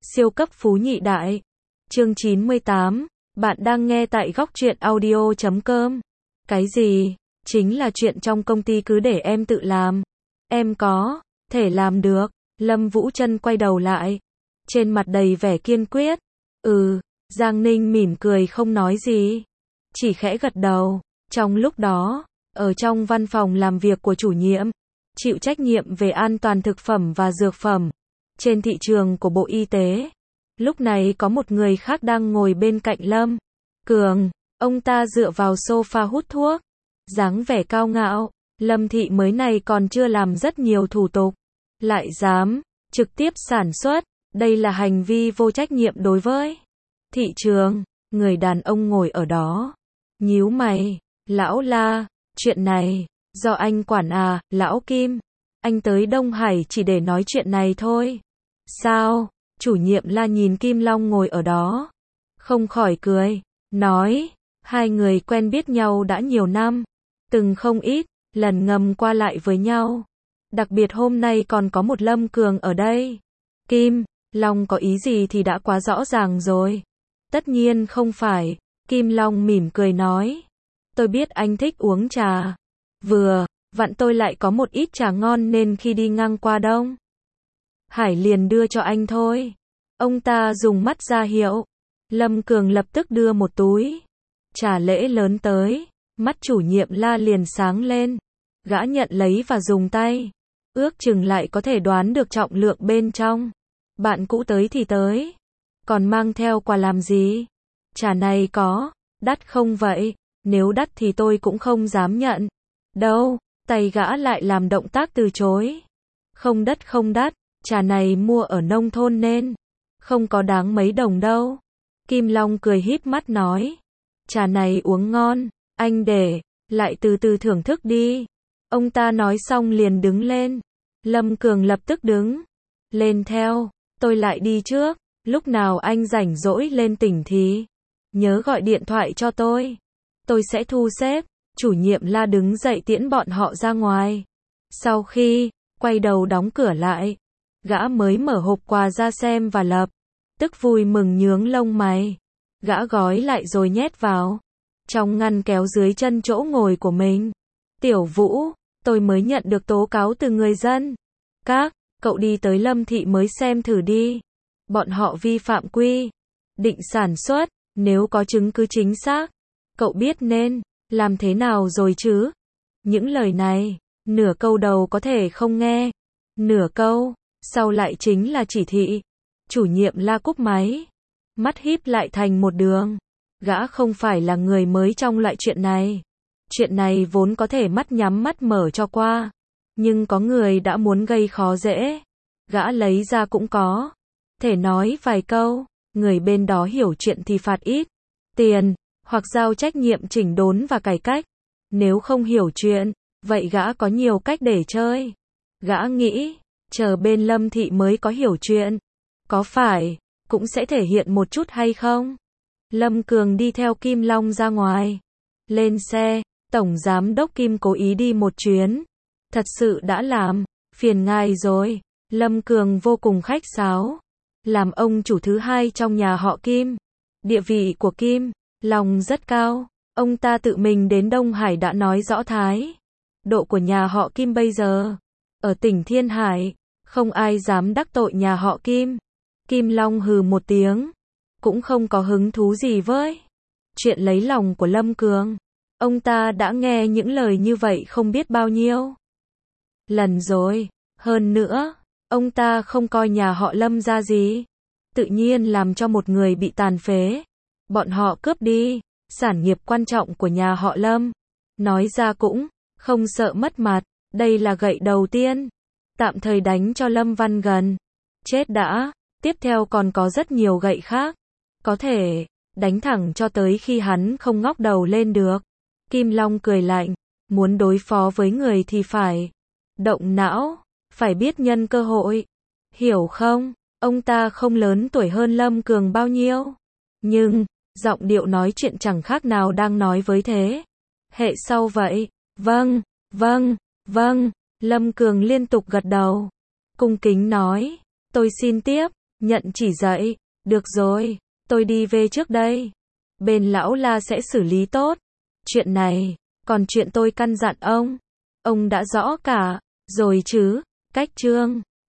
Siêu cấp phú nhị đại. Chương 98, bạn đang nghe tại góc truyện audio.com. Cái gì? Chính là chuyện trong công ty cứ để em tự làm. Em có thể làm được. Lâm Vũ Trân quay đầu lại, trên mặt đầy vẻ kiên quyết. Giang Ninh mỉm cười không nói gì, chỉ khẽ gật đầu. Trong lúc đó, ở trong văn phòng làm việc của chủ nhiệm, chịu trách nhiệm về an toàn thực phẩm và dược phẩm trên thị trường của Bộ Y tế, lúc này có một người khác đang ngồi bên cạnh Lâm Cường. Ông ta dựa vào sofa hút thuốc, dáng vẻ cao ngạo. Lâm thị mới này còn chưa làm rất nhiều thủ tục, lại dám trực tiếp sản xuất, đây là hành vi vô trách nhiệm đối với thị trường. Người đàn ông ngồi ở đó nhíu mày. Lão La, chuyện này do anh quản à? Lão Kim, anh tới Đông Hải chỉ để nói chuyện này thôi sao? Chủ nhiệm La nhìn Kim Long ngồi ở đó, không khỏi cười, nói, hai người quen biết nhau đã nhiều năm, từng không ít lần ngầm qua lại với nhau, đặc biệt hôm nay còn có một Lâm Cường ở đây. Kim Long có ý gì thì đã quá rõ ràng rồi. Tất nhiên không phải. Kim Long mỉm cười nói, tôi biết anh thích uống trà, vừa vặn tôi lại có một ít trà ngon nên khi đi ngang qua Đông Hải liền đưa cho anh thôi. Ông ta dùng mắt ra hiệu. Lâm Cường lập tức đưa một túi trà lễ lớn tới. Mắt chủ nhiệm La liền sáng lên. Gã nhận lấy và dùng tay ước chừng lại có thể đoán được trọng lượng bên trong. Bạn cũ tới thì tới, còn mang theo quà làm gì? Trà này có đắt không vậy? Nếu đắt thì tôi cũng không dám nhận đâu. Tay gã lại làm động tác từ chối. Không đắt, trà này mua ở nông thôn nên không có đáng mấy đồng đâu. Kim Long cười híp mắt nói, trà này uống ngon, anh để lại từ từ thưởng thức đi. Ông ta nói xong liền đứng lên. Lâm Cường lập tức đứng lên theo. Tôi lại đi trước, lúc nào anh rảnh rỗi lên tỉnh thì nhớ gọi điện thoại cho tôi sẽ thu xếp. Chủ nhiệm La đứng dậy tiễn bọn họ ra ngoài. Sau khi quay đầu đóng cửa lại, gã mới mở hộp quà ra xem và lập tức vui mừng nhướng lông mày. Gã gói lại rồi nhét vào trong ngăn kéo dưới chân chỗ ngồi của mình. Tiểu Vũ, tôi mới nhận được tố cáo từ người dân. Cậu đi tới Lâm thị mới xem thử đi. Bọn họ vi phạm quy định sản xuất, nếu có chứng cứ chính xác, cậu biết nên làm thế nào rồi chứ? Những lời này, nửa câu đầu có thể không nghe, nửa câu sau lại chính là chỉ thị. Chủ nhiệm La cúp máy, mắt híp lại thành một đường. Gã không phải là người mới trong loại chuyện này. Chuyện này vốn có thể mắt nhắm mắt mở cho qua, nhưng có người đã muốn gây khó dễ, gã lấy ra cũng có thể nói vài câu. Người bên đó hiểu chuyện thì phạt ít tiền, hoặc giao trách nhiệm chỉnh đốn và cải cách. Nếu không hiểu chuyện, vậy gã có nhiều cách để chơi. Gã nghĩ, chờ bên Lâm thị mới có hiểu chuyện, có phải cũng sẽ thể hiện một chút hay không? Lâm Cường đi theo Kim Long ra ngoài. Lên xe, Tổng Giám đốc Kim cố ý đi một chuyến. Thật sự đã làm phiền ngài rồi. Lâm Cường vô cùng khách sáo. Làm ông chủ thứ hai trong nhà họ Kim, địa vị của Kim Long rất cao. Ông ta tự mình đến Đông Hải đã nói rõ thái độ của nhà họ Kim bây giờ. Ở tỉnh Thiên Hải, không ai dám đắc tội nhà họ Kim. Kim Long hừ một tiếng, cũng không có hứng thú gì với chuyện lấy lòng của Lâm Cường. Ông ta đã nghe những lời như vậy không biết bao nhiêu lần rồi. Hơn nữa, ông ta không coi nhà họ Lâm ra gì, tự nhiên làm cho một người bị tàn phế. Bọn họ cướp đi sản nghiệp quan trọng của nhà họ Lâm, nói ra cũng không sợ mất mặt. Đây là gậy đầu tiên, tạm thời đánh cho Lâm Văn Gần chết đã. Tiếp theo còn có rất nhiều gậy khác, có thể đánh thẳng cho tới khi hắn không ngóc đầu lên được. Kim Long cười lạnh, muốn đối phó với người thì phải động não, phải biết nhân cơ hội, hiểu không? Ông ta không lớn tuổi hơn Lâm Cường bao nhiêu, nhưng giọng điệu nói chuyện chẳng khác nào đang nói với thế hệ sau vậy. Vâng. Lâm Cường liên tục gật đầu, cung kính nói, tôi xin tiếp. Nhận chỉ dạy. Được rồi, tôi đi về trước đây. Bên lão La sẽ xử lý tốt. Chuyện này, còn chuyện tôi căn dặn ông đã rõ cả, rồi chứ. Cách Trương